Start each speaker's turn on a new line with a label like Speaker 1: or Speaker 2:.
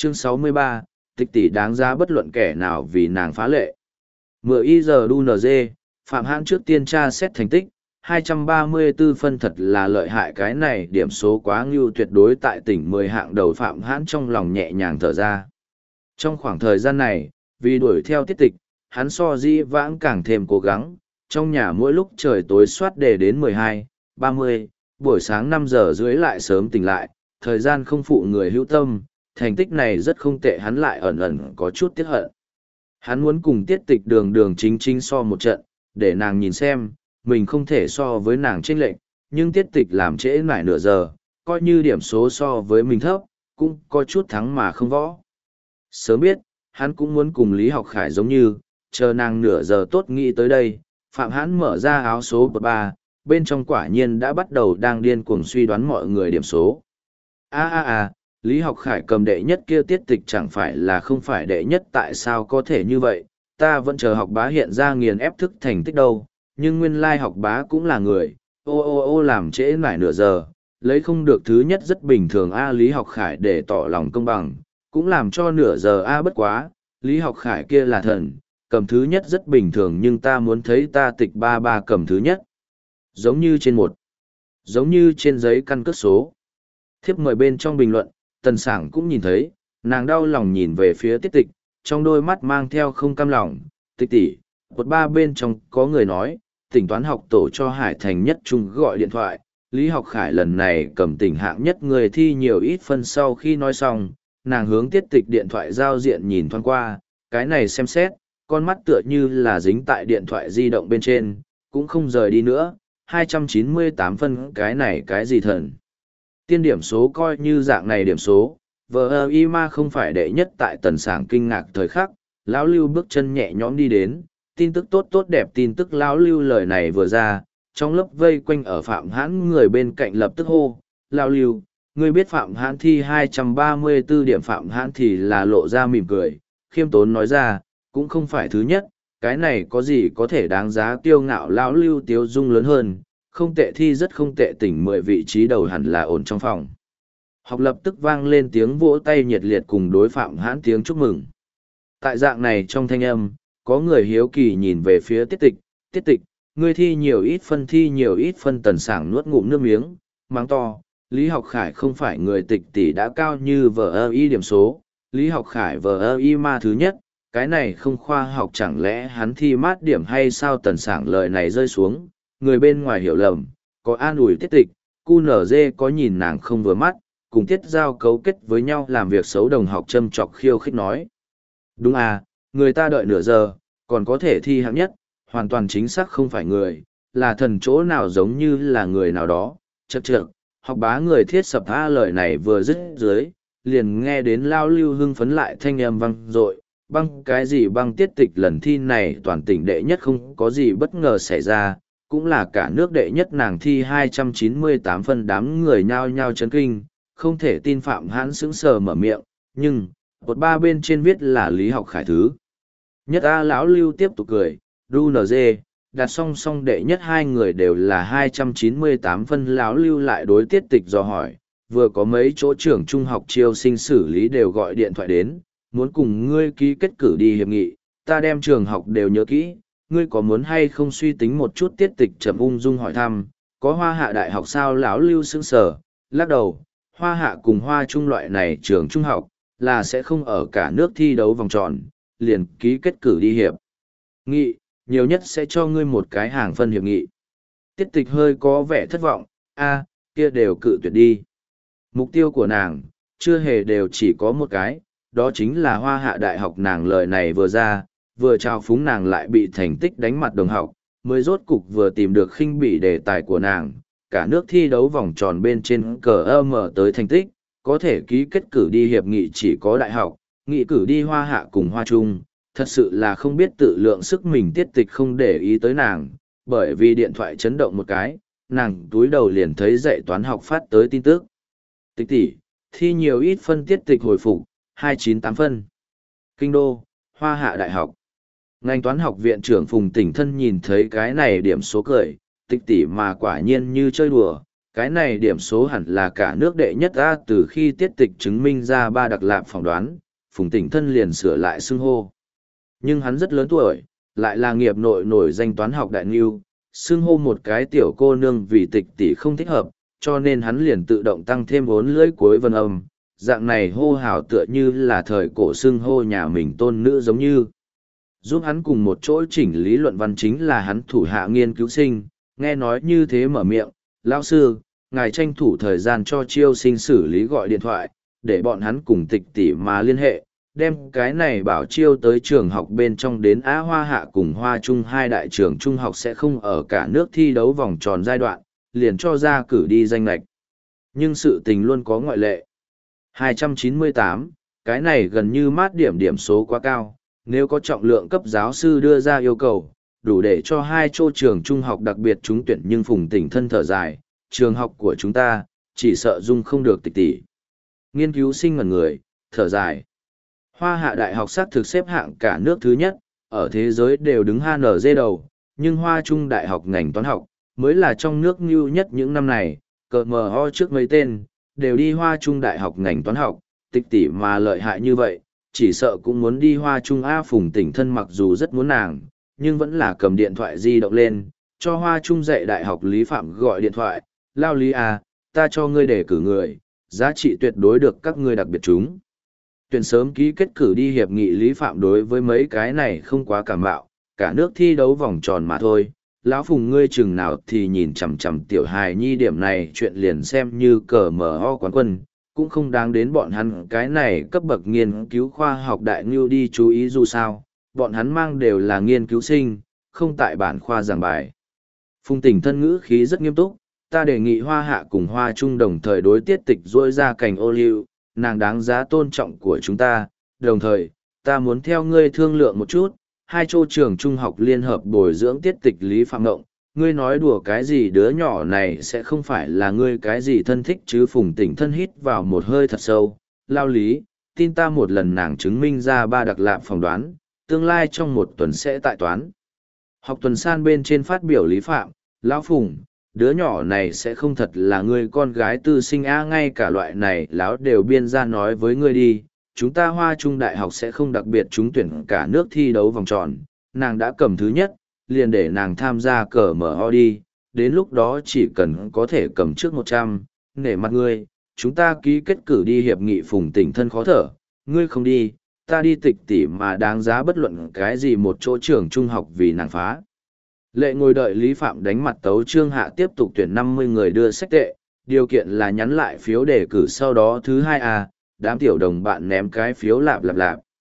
Speaker 1: Chương 63, tịch tỷ đáng giá bất luận kẻ nào vì nàng phá lệ. Mượn y giờ đu NG, Phạm Hãn trước tiên tra xét thành tích, 234 phân thật là lợi hại, cái này điểm số quá ngưu tuyệt đối tại tỉnh 10 hạng đầu. Phạm Hãn trong lòng nhẹ nhàng thở ra. Trong khoảng thời gian này, vì đuổi theo tiết tịch, hắn so dĩ vãng càng thêm cố gắng, trong nhà mỗi lúc trời tối soát đề đến 12, 30, buổi sáng 5 giờ rưỡi lại sớm tỉnh lại, thời gian không phụ người hữu tâm, thành tích này rất không tệ, hắn lại ẩn ẩn có chút tiếc hận. Hắn muốn cùng tiết tịch đường đường chính chính so một trận, để nàng nhìn xem, mình không thể so với nàng chênh lệch, nhưng tiết tịch làm trễ nải nửa giờ, coi như điểm số so với mình thấp, cũng có chút thắng mà không võ. Sớm biết, hắn cũng muốn cùng Lý Học Khải giống như, chờ nàng nửa giờ tốt nghĩ tới đây, Phạm Hãn mở ra áo số 3, bên trong quả nhiên đã bắt đầu đang điên cuồng suy đoán mọi người điểm số. Lý Học Khải cầm đệ nhất kia tiết tịch chẳng phải là không phải đệ nhất, tại sao có thể như vậy, ta vẫn chờ Học Bá hiện ra nghiền ép thức thành tích đâu, nhưng nguyên lai Học Bá cũng là người, làm trễ nải nửa giờ, lấy không được thứ nhất rất bình thường. Lý Học Khải để tỏ lòng công bằng, cũng làm cho nửa giờ bất quá, Lý Học Khải kia là thần, cầm thứ nhất rất bình thường, nhưng ta muốn thấy ta tịch 33 cầm thứ nhất. Giống như trên giấy căn cước số. Thiếp mời bên trong bình luận, Tần Sảng cũng nhìn thấy, nàng đau lòng nhìn về phía tiết tịch, trong đôi mắt mang theo không cam lòng. Tịch tỷ, một ba bên trong có người nói, tỉnh toán học tổ cho Hải Thành nhất trung gọi điện thoại, Lý Học Khải lần này cầm tỉnh hạng nhất, người thi nhiều ít phân. Sau khi nói xong, nàng hướng tiết tịch điện thoại giao diện nhìn thoáng qua, cái này xem xét, con mắt tựa như là dính tại điện thoại di động bên trên, cũng không rời đi nữa. 298 phân, cái này cái gì thần tiên điểm số, coi như dạng này điểm số, vợ y ma không phải đệ nhất. Tại Tần Sảng kinh ngạc thời khắc, lão Lưu bước chân nhẹ nhõm đi đến, tin tức tốt đẹp tin tức. Lão Lưu lời này vừa ra, trong lớp vây quanh ở Phạm Hãn người bên cạnh lập tức hô, lão Lưu, ngươi biết Phạm Hãn thi 234 điểm. Phạm Hãn thì là lộ ra mỉm cười, khiêm tốn nói ra, cũng không phải thứ nhất, cái này có gì có thể đáng giá kiêu ngạo. Lão Lưu tiếu dung lớn hơn, không tệ, thi rất không tệ, tỉnh 10 vị trí đầu hẳn là ổn. Trong phòng học lập tức vang lên tiếng vỗ tay nhiệt liệt cùng đối Phạm Hãn tiếng chúc mừng. Tại dạng này trong thanh âm, có người hiếu kỳ nhìn về phía tiết tịch, ngươi thi nhiều ít phân. Tần Sảng nuốt ngụm nước miếng, mắng to, Lý Học Khải không phải người, tịch tỷ đã cao như vợ y điểm số, Lý Học Khải vợ y ma thứ nhất, cái này không khoa học, chẳng lẽ hắn thi mát điểm hay sao? Tần Sảng lời này rơi xuống, người bên ngoài hiểu lầm, có an ủi tiết tịch, QNZ có nhìn nàng không vừa mắt, cùng Tiết Giao cấu kết với nhau làm việc xấu. Đồng học châm chọc khiêu khích nói, đúng người ta đợi nửa giờ, còn có thể thi hạng nhất, hoàn toàn chính xác không phải người, là thần, chỗ nào giống như là người nào đó. Chậc, Học Bá người thiết sập. Lời này vừa dứt dưới, liền nghe đến Lao Lưu hưng phấn lại thanh âm vang dội, băng cái gì băng, tiết tịch lần thi này toàn tỉnh đệ nhất, không có gì bất ngờ xảy ra, cũng là cả nước đệ nhất, nàng thi 298 phân. Đám người nhao nhao chấn kinh, không thể tin. Phạm Hãn sững sờ mở miệng, nhưng một ba bên trên viết là Lý Học Khải thứ nhất. Lão Lưu tiếp tục cười, DUNG đặt song song đệ nhất, hai người đều là 298 phân. Lão Lưu lại đối tiết tịch dò hỏi, vừa có mấy chỗ trưởng trung học chiêu sinh xử lý đều gọi điện thoại đến, muốn cùng ngươi ký kết cử đi hiệp nghị, ta đem trường học đều nhớ kỹ, ngươi có muốn hay không suy tính một chút? Tiết tịch trầm ung dung hỏi thăm, có Hoa Hạ đại học sao? Lão Lưu sững sờ, lắc đầu, Hoa Hạ cùng Hoa Trung loại này trường trung học, là sẽ không ở cả nước thi đấu vòng tròn, liền ký kết cử đi hiệp nghị, nhiều nhất sẽ cho ngươi một cái hàng phân hiệp nghị. Tiết tịch hơi có vẻ thất vọng, kia đều cự tuyệt đi. Mục tiêu của nàng, chưa hề đều chỉ có một cái, đó chính là Hoa Hạ đại học. Nàng lời này vừa ra, vừa trao phúng nàng lại bị thành tích đánh mặt đồng học, mới rốt cục vừa tìm được khinh bỉ đề tài của nàng. Cả nước thi đấu vòng tròn bên trên cờ mở tới thành tích, có thể ký kết cử đi hiệp nghị chỉ có đại học, nghị cử đi Hoa Hạ cùng Hoa Trung, thật sự là không biết tự lượng sức mình. Tiết tịch không để ý tới nàng, bởi vì điện thoại chấn động một cái, nàng túi đầu liền thấy dạy toán học phát tới tin tức. Tịch tỷ, thi nhiều ít phân? Tiết tịch hồi phục, 298 phân. Kinh đô, Hoa Hạ đại học. Ngành toán học viện trưởng Phùng Tỉnh Thân nhìn thấy cái này điểm số cười, tịch tỷ mà quả nhiên như chơi đùa, Cái này điểm số hẳn là cả nước đệ nhất A, từ khi tiết tịch chứng minh ra ba đặc lạp phỏng đoán, Phùng Tỉnh Thân liền sửa lại xưng hô. Nhưng hắn rất lớn tuổi, lại là nghiệp nội nổi danh toán học đại ngưu, xưng hô một cái tiểu cô nương vì tịch tỷ không thích hợp, cho nên hắn liền tự động tăng thêm 4 lưỡi cuối vân âm, dạng này hô hào tựa như là thời cổ xưng hô nhà mình tôn nữ giống như. Giúp hắn cùng một chỗ chỉnh lý luận văn chính là hắn thủ hạ nghiên cứu sinh, nghe nói như thế mở miệng, lão sư, ngài tranh thủ thời gian cho chiêu sinh xử lý gọi điện thoại, để bọn hắn cùng tịch tỷ mà liên hệ, đem cái này bảo chiêu tới trường học bên trong đến Á Hoa Hạ cùng Hoa Trung hai đại trường trung học sẽ không ở cả nước thi đấu vòng tròn giai đoạn, liền cho ra cử đi danh lệch. Nhưng sự tình luôn có ngoại lệ. 298, cái này gần như mát điểm số quá cao, nếu có trọng lượng cấp giáo sư đưa ra yêu cầu, đủ để cho hai chỗ trường trung học đặc biệt trúng tuyển, nhưng Phùng Tỉnh Thân thở dài, trường học của chúng ta, chỉ sợ dung không được tịch tỷ. Nghiên cứu sinh ngẩn người, thở dài. Hoa Hạ Đại học xác thực xếp hạng cả nước thứ nhất, ở thế giới đều đứng HNG đầu, nhưng Hoa Trung Đại học ngành toán học, mới là trong nước nhu nhất những năm này, cờ mờ ho trước mấy tên, đều đi Hoa Trung Đại học ngành toán học, tịch tỷ mà lợi hại như vậy, chỉ sợ cũng muốn đi Hoa Trung A. Phùng Tỉnh Thân mặc dù rất muốn nàng, nhưng vẫn là cầm điện thoại di động lên, cho Hoa Trung dạy đại học Lý Phạm gọi điện thoại, lao Lý A, ta cho ngươi đề cử người, giá trị tuyệt đối được các ngươi đặc biệt chúng. Tuyển sớm ký kết cử đi hiệp nghị Lý Phạm đối với mấy cái này không quá cảm bạo, cả nước thi đấu vòng tròn mà thôi. Lão Phùng ngươi chừng nào thì nhìn chằm chằm tiểu hài nhi điểm này chuyện liền xem như cờ mở ho quán quân, cũng không đáng đến bọn hắn cái này cấp bậc nghiên cứu khoa học đại ngưu đi chú ý dù sao, bọn hắn mang đều là nghiên cứu sinh, không tại bản khoa giảng bài. Phùng Tỉnh Thân ngữ khí rất nghiêm túc, ta đề nghị Hoa Hạ cùng Hoa Trung đồng thời đối tiết tịch rỗi ra cành ô liu, nàng đáng giá tôn trọng của chúng ta, đồng thời, ta muốn theo ngươi thương lượng một chút, hai chỗ trường trung học liên hợp bồi dưỡng tiết tịch Lý Phạm Ngộng, ngươi nói đùa cái gì đứa nhỏ này sẽ không phải là ngươi cái gì thân thích chứ. Phùng Tỉnh Thân hít vào một hơi thật sâu, lao Lý, tin ta một lần nàng chứng minh ra ba đặc lạp phỏng đoán, tương lai trong một tuần sẽ tại toán. Học tuần san bên trên phát biểu Lý Phạm, lão Phùng, đứa nhỏ này sẽ không thật là ngươi con gái tư sinh a, ngay cả loại này lão đều biên ra nói với ngươi đi, chúng ta Hoa Trung Đại học sẽ không đặc biệt trúng tuyển cả nước thi đấu vòng tròn, nàng đã cầm thứ nhất, liền để nàng tham gia cờ mở ho đi, đến lúc đó chỉ cần có thể cầm trước 100, nể mặt ngươi, chúng ta ký kết cử đi hiệp nghị. Phùng Tỉnh Thân khó thở, ngươi không đi, ta đi tịch tỷ mà đáng giá bất luận cái gì một chỗ trường trung học vì nàng phá. Lệ ngồi đợi Lý Phạm đánh mặt tấu chương hạ tiếp tục tuyển 50 người đưa sách tệ, điều kiện là nhắn lại phiếu đề cử sau đó thứ 2A, đám tiểu đồng bạn ném cái phiếu lạp lạp lạp.